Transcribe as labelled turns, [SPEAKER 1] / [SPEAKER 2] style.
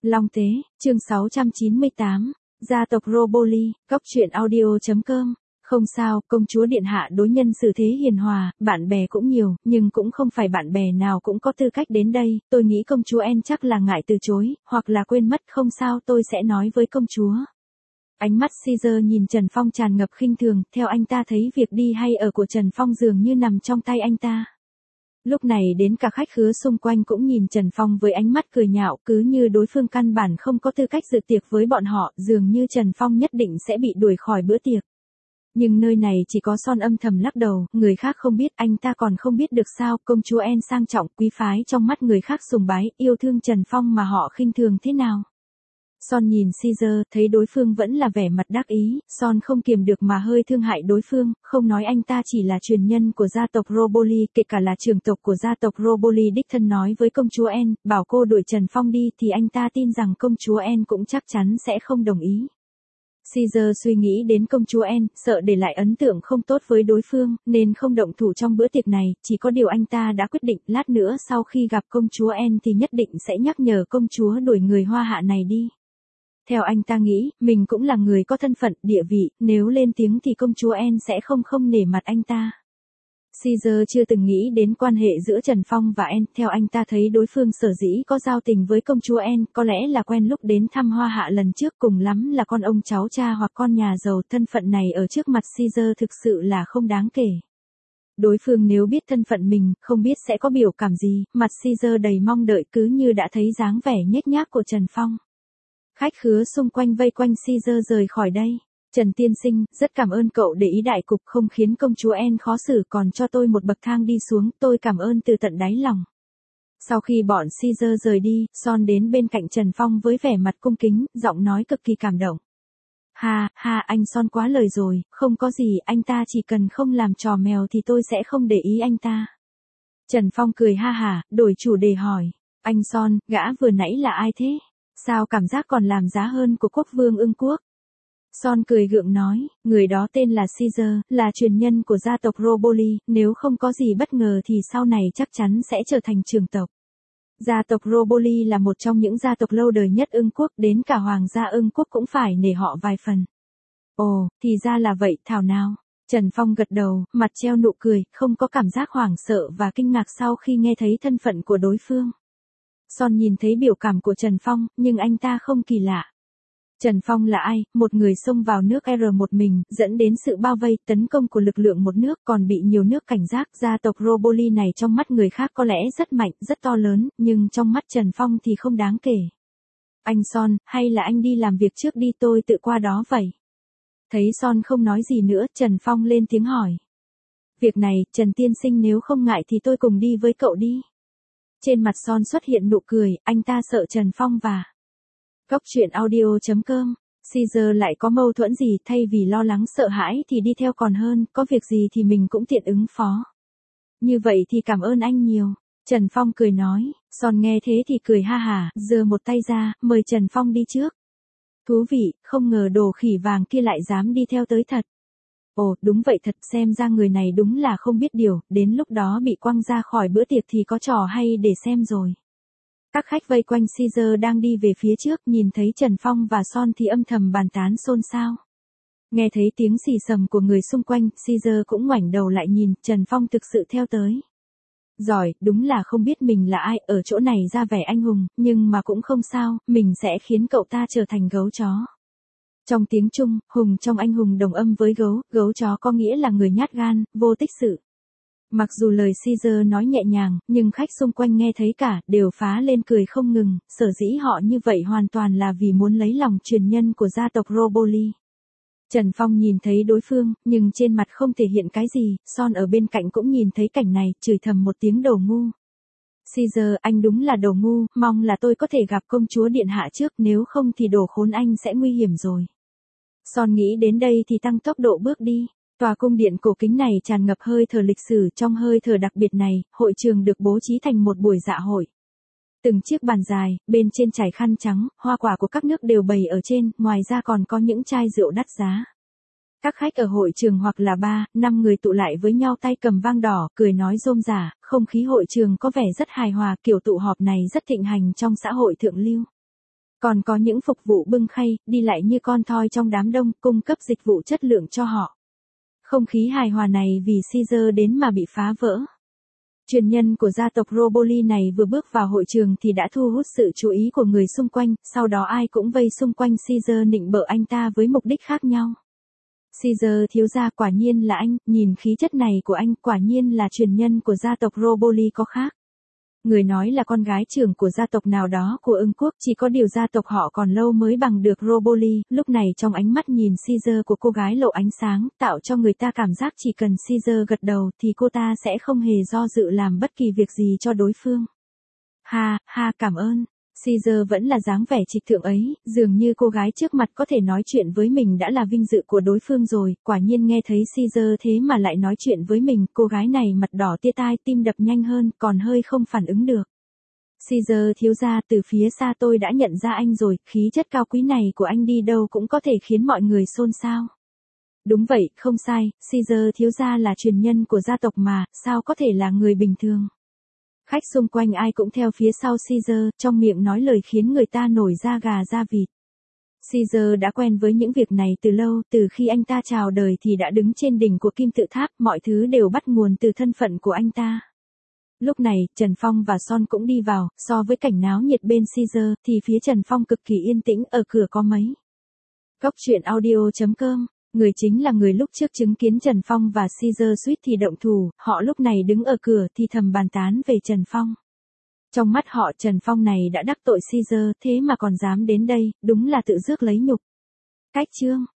[SPEAKER 1] Long Tế, chương 698, gia tộc Roboli, góc truyện audio.com. Không sao, công chúa điện hạ đối nhân xử thế hiền hòa, bạn bè cũng nhiều, nhưng cũng không phải bạn bè nào cũng có tư cách đến đây, tôi nghĩ công chúa En chắc là ngại từ chối, hoặc là quên mất. Không sao, tôi sẽ nói với công chúa. Ánh mắt Caesar nhìn Trần Phong tràn ngập khinh thường, theo anh ta thấy việc đi hay ở của Trần Phong dường như nằm trong tay anh ta. Lúc này đến cả khách khứa xung quanh cũng nhìn Trần Phong với ánh mắt cười nhạo, cứ như đối phương căn bản không có tư cách dự tiệc với bọn họ, dường như Trần Phong nhất định sẽ bị đuổi khỏi bữa tiệc. Nhưng nơi này chỉ có Son âm thầm lắc đầu, người khác không biết, anh ta còn không biết được sao, công chúa En sang trọng, quý phái trong mắt người khác sùng bái, yêu thương Trần Phong mà họ khinh thường thế nào. Son nhìn Caesar, thấy đối phương vẫn là vẻ mặt đắc ý, Son không kiềm được mà hơi thương hại đối phương, không nói anh ta chỉ là truyền nhân của gia tộc Roboli, kể cả là trưởng tộc của gia tộc Roboli đích thân nói với công chúa En, bảo cô đuổi Trần Phong đi thì anh ta tin rằng công chúa En cũng chắc chắn sẽ không đồng ý. Caesar suy nghĩ đến công chúa En, sợ để lại ấn tượng không tốt với đối phương, nên không động thủ trong bữa tiệc này, chỉ có điều anh ta đã quyết định, lát nữa sau khi gặp công chúa En thì nhất định sẽ nhắc nhở công chúa đuổi người Hoa Hạ này đi. Theo anh ta nghĩ, mình cũng là người có thân phận, địa vị, nếu lên tiếng thì công chúa En sẽ không nể mặt anh ta. Caesar chưa từng nghĩ đến quan hệ giữa Trần Phong và En, theo anh ta thấy đối phương sở dĩ có giao tình với công chúa En, có lẽ là quen lúc đến thăm Hoa Hạ lần trước, cùng lắm là con ông cháu cha hoặc con nhà giàu, thân phận này ở trước mặt Caesar thực sự là không đáng kể. Đối phương nếu biết thân phận mình, không biết sẽ có biểu cảm gì, mặt Caesar đầy mong đợi cứ như đã thấy dáng vẻ nhếch nhác của Trần Phong. Khách khứa xung quanh vây quanh Caesar rời khỏi đây. Trần tiên sinh, rất cảm ơn cậu để ý đại cục không khiến công chúa En khó xử, còn cho tôi một bậc thang đi xuống, tôi cảm ơn từ tận đáy lòng. Sau khi bọn Caesar rời đi, Son đến bên cạnh Trần Phong với vẻ mặt cung kính, giọng nói cực kỳ cảm động. Ha, anh Son quá lời rồi, không có gì, anh ta chỉ cần không làm trò mèo thì tôi sẽ không để ý anh ta. Trần Phong cười ha hả, đổi chủ đề hỏi. Anh Son, gã vừa nãy là ai thế? Sao cảm giác còn làm giá hơn của quốc vương Ưng Quốc? Son cười gượng nói, người đó tên là Caesar, là truyền nhân của gia tộc Roboli, nếu không có gì bất ngờ thì sau này chắc chắn sẽ trở thành trưởng tộc. Gia tộc Roboli là một trong những gia tộc lâu đời nhất Ưng Quốc, đến cả hoàng gia Ưng Quốc cũng phải nể họ vài phần. Ồ, thì ra là vậy, thảo nào. Trần Phong gật đầu, mặt treo nụ cười, không có cảm giác hoảng sợ và kinh ngạc sau khi nghe thấy thân phận của đối phương. Son nhìn thấy biểu cảm của Trần Phong, nhưng anh ta không kỳ lạ. Trần Phong là ai? Một người xông vào nước R một mình, dẫn đến sự bao vây, tấn công của lực lượng một nước, còn bị nhiều nước cảnh giác. Gia tộc Roboli này trong mắt người khác có lẽ rất mạnh, rất to lớn, nhưng trong mắt Trần Phong thì không đáng kể. Anh Son, hay là anh đi làm việc trước đi, tôi tự qua đó vậy. Thấy Son không nói gì nữa, Trần Phong lên tiếng hỏi. Việc này, Trần tiên sinh nếu không ngại thì tôi cùng đi với cậu đi. Trên mặt Son xuất hiện nụ cười, anh ta sợ Trần Phong và góc truyện audio.com. Caesar lại có mâu thuẫn gì, thay vì lo lắng sợ hãi thì đi theo còn hơn, có việc gì thì mình cũng tiện ứng phó. Như vậy thì cảm ơn anh nhiều. Trần Phong cười nói, Son nghe thế thì cười ha hả, giơ một tay ra, mời Trần Phong đi trước. Thú vị, không ngờ đồ khỉ vàng kia lại dám đi theo tới thật. Ồ, đúng vậy thật, xem ra người này đúng là không biết điều, đến lúc đó bị quăng ra khỏi bữa tiệc thì có trò hay để xem rồi. Các khách vây quanh Caesar đang đi về phía trước, nhìn thấy Trần Phong và Son thì âm thầm bàn tán xôn xao. Nghe thấy tiếng xì xầm của người xung quanh, Caesar cũng ngoảnh đầu lại nhìn, Trần Phong thực sự theo tới. Giỏi, đúng là không biết mình là ai, ở chỗ này ra vẻ anh hùng, nhưng mà cũng không sao, mình sẽ khiến cậu ta trở thành gấu chó. Trong tiếng Trung, hùng trong anh hùng đồng âm với gấu chó có nghĩa là người nhát gan, vô tích sự. Mặc dù lời Caesar nói nhẹ nhàng, nhưng khách xung quanh nghe thấy cả, đều phá lên cười không ngừng, sở dĩ họ như vậy hoàn toàn là vì muốn lấy lòng truyền nhân của gia tộc Roboli. Trần Phong nhìn thấy đối phương, nhưng trên mặt không thể hiện cái gì, Son ở bên cạnh cũng nhìn thấy cảnh này, chửi thầm một tiếng đồ ngu. Caesar, anh đúng là đồ ngu, mong là tôi có thể gặp công chúa điện hạ trước, nếu không thì đồ khốn anh sẽ nguy hiểm rồi. Son nghĩ đến đây thì tăng tốc độ bước đi. Tòa cung điện cổ kính này tràn ngập hơi thở lịch sử, trong hơi thở đặc biệt này, hội trường được bố trí thành một buổi dạ hội. Từng chiếc bàn dài, bên trên trải khăn trắng, hoa quả của các nước đều bày ở trên, ngoài ra còn có những chai rượu đắt giá. Các khách ở hội trường hoặc là 3-5 người tụ lại với nhau tay cầm vang đỏ, cười nói rôm rả, không khí hội trường có vẻ rất hài hòa, kiểu tụ họp này rất thịnh hành trong xã hội thượng lưu. Còn có những phục vụ bưng khay, đi lại như con thoi trong đám đông, cung cấp dịch vụ chất lượng cho họ. Không khí hài hòa này vì Caesar đến mà bị phá vỡ. Truyền nhân của gia tộc Roboli này vừa bước vào hội trường thì đã thu hút sự chú ý của người xung quanh, sau đó ai cũng vây xung quanh Caesar nịnh bợ anh ta với mục đích khác nhau. Caesar thiếu gia quả nhiên là anh, nhìn khí chất này của anh quả nhiên là truyền nhân của gia tộc Roboli có khác. Người nói là con gái trưởng của gia tộc nào đó của Ưng quốc, chỉ có điều gia tộc họ còn lâu mới bằng được Roboli. Lúc này trong ánh mắt nhìn Caesar của cô gái lộ ánh sáng, tạo cho người ta cảm giác chỉ cần Caesar gật đầu thì cô ta sẽ không hề do dự làm bất kỳ việc gì cho đối phương. Ha, ha, cảm ơn. Caesar vẫn là dáng vẻ trịch thượng ấy, dường như cô gái trước mặt có thể nói chuyện với mình đã là vinh dự của đối phương rồi, quả nhiên nghe thấy Caesar thế mà lại nói chuyện với mình, cô gái này mặt đỏ tia tai, tim đập nhanh hơn, còn hơi không phản ứng được. Caesar thiếu gia, từ phía xa tôi đã nhận ra anh rồi, khí chất cao quý này của anh đi đâu cũng có thể khiến mọi người xôn xao. Đúng vậy, không sai, Caesar thiếu gia là truyền nhân của gia tộc mà, sao có thể là người bình thường. Khách xung quanh ai cũng theo phía sau Caesar, trong miệng nói lời khiến người ta nổi da gà da vịt. Caesar đã quen với những việc này từ lâu, từ khi anh ta chào đời thì đã đứng trên đỉnh của kim tự tháp, mọi thứ đều bắt nguồn từ thân phận của anh ta. Lúc này, Trần Phong và Son cũng đi vào, so với cảnh náo nhiệt bên Caesar, thì phía Trần Phong cực kỳ yên tĩnh, ở cửa có mấy. Góc truyện audio.com. Người chính là người lúc trước chứng kiến Trần Phong và Caesar suýt thì động thủ, họ lúc này đứng ở cửa thì thầm bàn tán về Trần Phong. Trong mắt họ Trần Phong này đã đắc tội Caesar, thế mà còn dám đến đây, đúng là tự rước lấy nhục. Cách chương